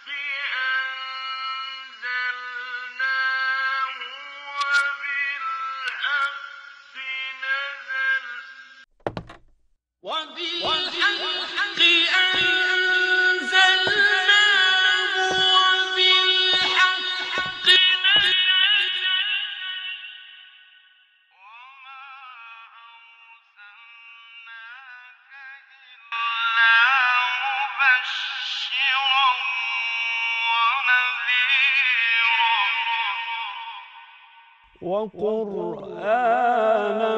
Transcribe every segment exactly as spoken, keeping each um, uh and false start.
وبالحق أنزلناه وبالحق نزل وما أرسلناك إلا مبشرا ونذيرا وقرآنا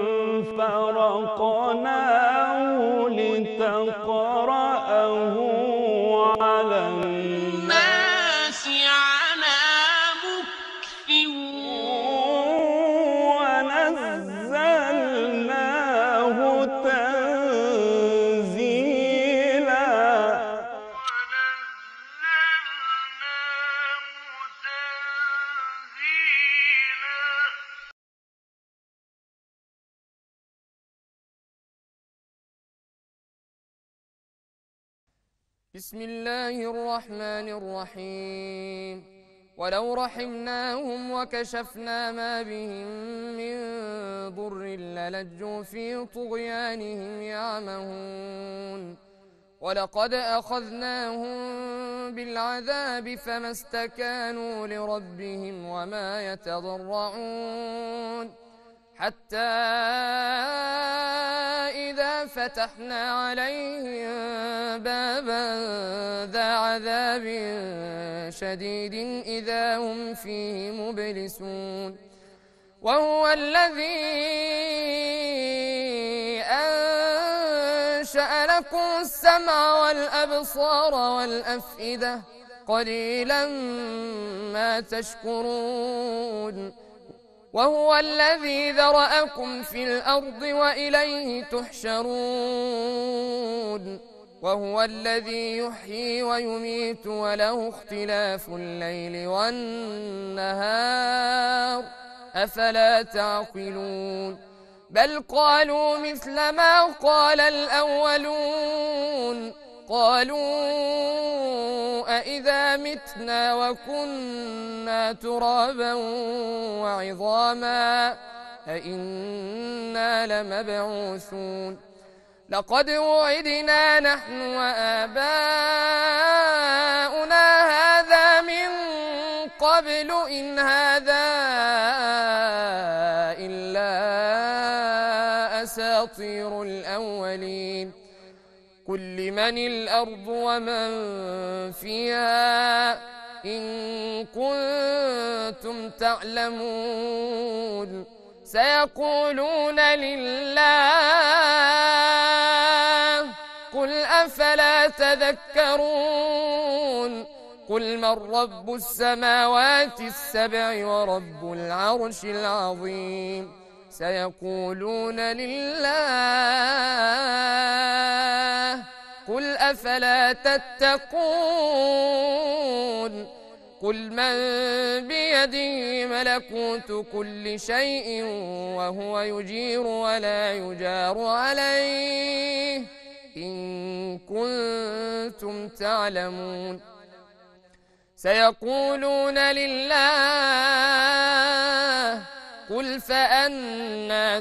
فرقناه لتقرأه على الناس على مكث ونزلناه تنزيلا بسم الله الرحمن الرحيم ولو رحمناهم وكشفنا ما بهم من ضر للجوا في طغيانهم يعمهون ولقد أخذناهم بالعذاب فما استكانوا لربهم وما يتضرعون حتى إذا فتحنا عليهم بابا ذا عذاب شديد إذا هم فيه مبلسون وهو الذي أنشأ لكم السمع والأبصار والأفئدة قليلا ما تشكرون وهو الذي ذرأكم في الأرض وإليه تحشرون وهو الذي يحيي ويميت وله اختلاف الليل والنهار أفلا تعقلون بل قالوا مثل ما قال الأولون قالوا أإذا متنا وكنا ترابا وعظاما أإنا لمبعوثون لقد وعدنا نحن وآباؤنا هذا من قبل إن هذا إلا أساطير الأولين قل لمن الأرض ومن فيها إن كنتم تعلمون سيقولون لله قل أفلا تذكرون قل من رب السماوات السبع ورب العرش العظيم سيقولون لله قل أفلا تتقون قل من بيده ملكوت كل شيء وهو يجير ولا يجار عليه إن كنتم تعلمون سيقولون لله قل فأنى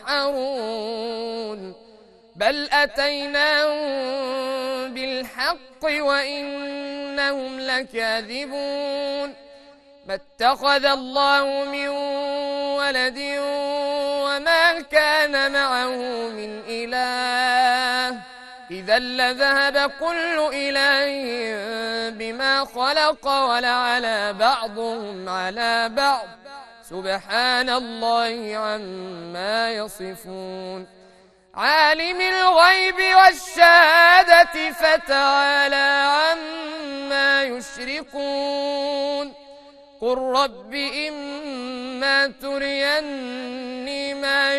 تسحرون بل أتيناهم بالحق وإنهم لكاذبون ما اتخذ الله من ولد وما كان معه من إله إذا لذهب كل إله بما خلق ولعلى بعضهم على بعض سبحان الله عما يصفون عالم الغيب والشهادة فتعالى عما يشركون قل رب إما تريني ما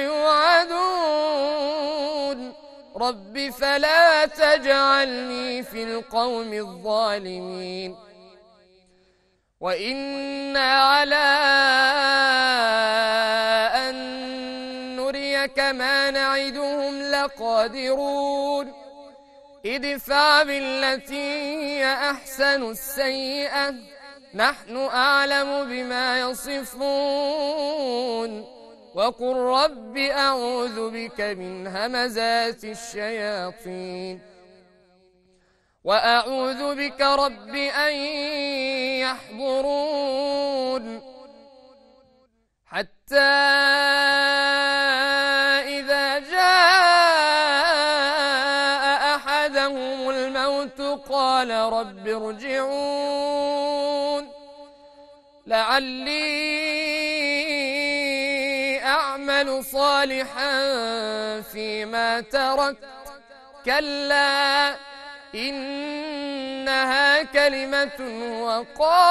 يوعدون رب فلا تجعلني في القوم الظالمين وإنا على أن نريك ما نعدهم لقادرون ادفع بالتي هي أحسن السيئة نحن أعلم بما يصفون وقل رب أعوذ بك من همزات الشياطين وأعوذ بك رب أن يحضرون حتى إذا جاء أحدهم الموت قال رب ارجعون لعلي أعمل صالحا فيما تركت كلا إنها كلمة هو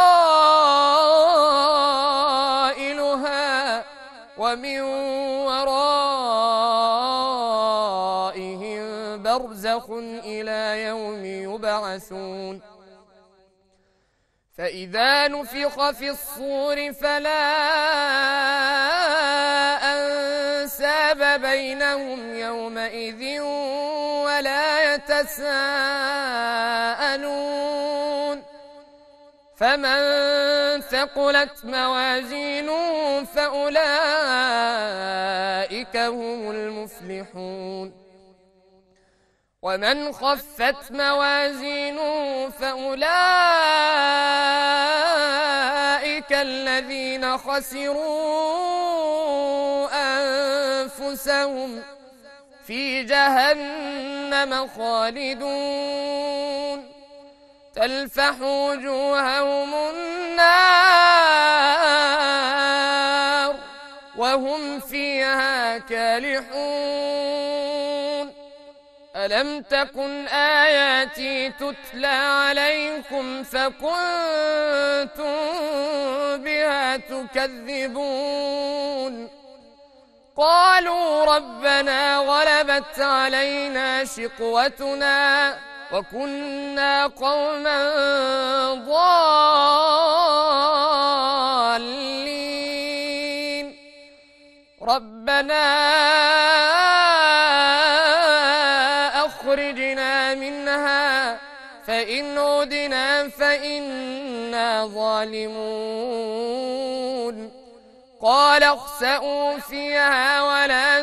قائلها ومن ورائهم برزخ إلى يوم يبعثون فإذا نفخ في الصور فلا أنساب بينهم يومئذ ولا يتساءلون فمن ثقلت موازينه فأولئك هم المفلحون ومن خفت موازينه فأولئك الذين خسروا أنفسهم في جهنم خالدون تلفح وجوههم النار وهم فيها كالحون ألم تكن آياتي تتلى عليكم فكنتم بها تكذبون قالوا ربنا غلبت علينا شقوتنا وكنا قوما ضالين ربنا أخرجنا منها فإن عدنا فإنا ظالمون قال اخسئوا فيها ولا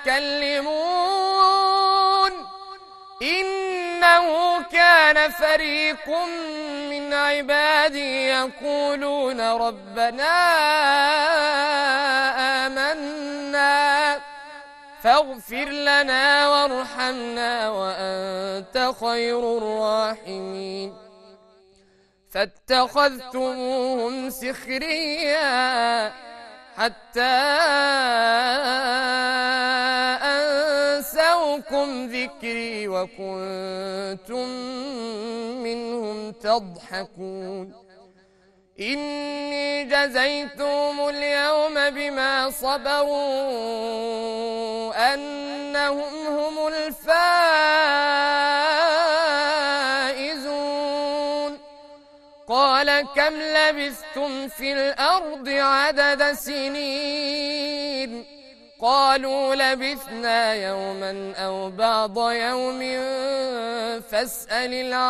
تكلمون إنه كان فريق من عبادي يقولون ربنا آمنا فاغفر لنا وارحمنا وأنت خير الراحمين فاتخذتموهم سخريا حتى أنسوكم ذكري وكنتم منهم تضحكون إني جزيتهم اليوم بما صبروا أنهم هم الفائزون قال كم لبثتم في الأرض عدد سنين قالوا لبثنا يوما أو بعض يوم فاسأل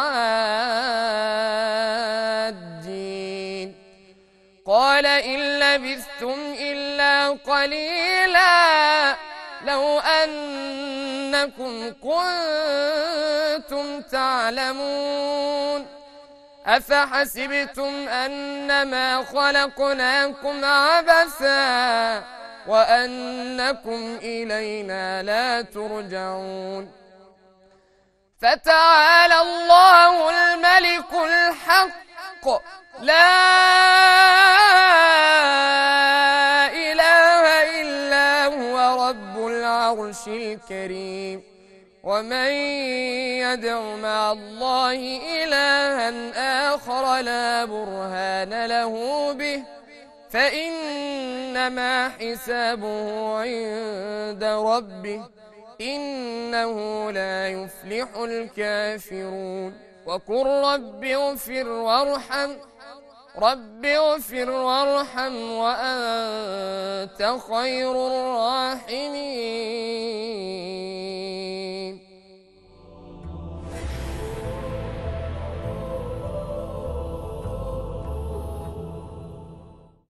العادين قال إن لبثتم إلا قليلا لو أنكم كنتم تعلمون أفحسبتم أنما خلقناكم عبثا وأنكم إلينا لا ترجعون فتعالى الله الملك الحق لا إله إلا هو رب العرش الكريم ومن يدع مع الله إلها آخر لا برهان له به فإنما حسابه عند ربه إنه لا يفلح الكافرون وقل رب اغفر وارحم رب اغفر وارحم وأنت خير الراحمين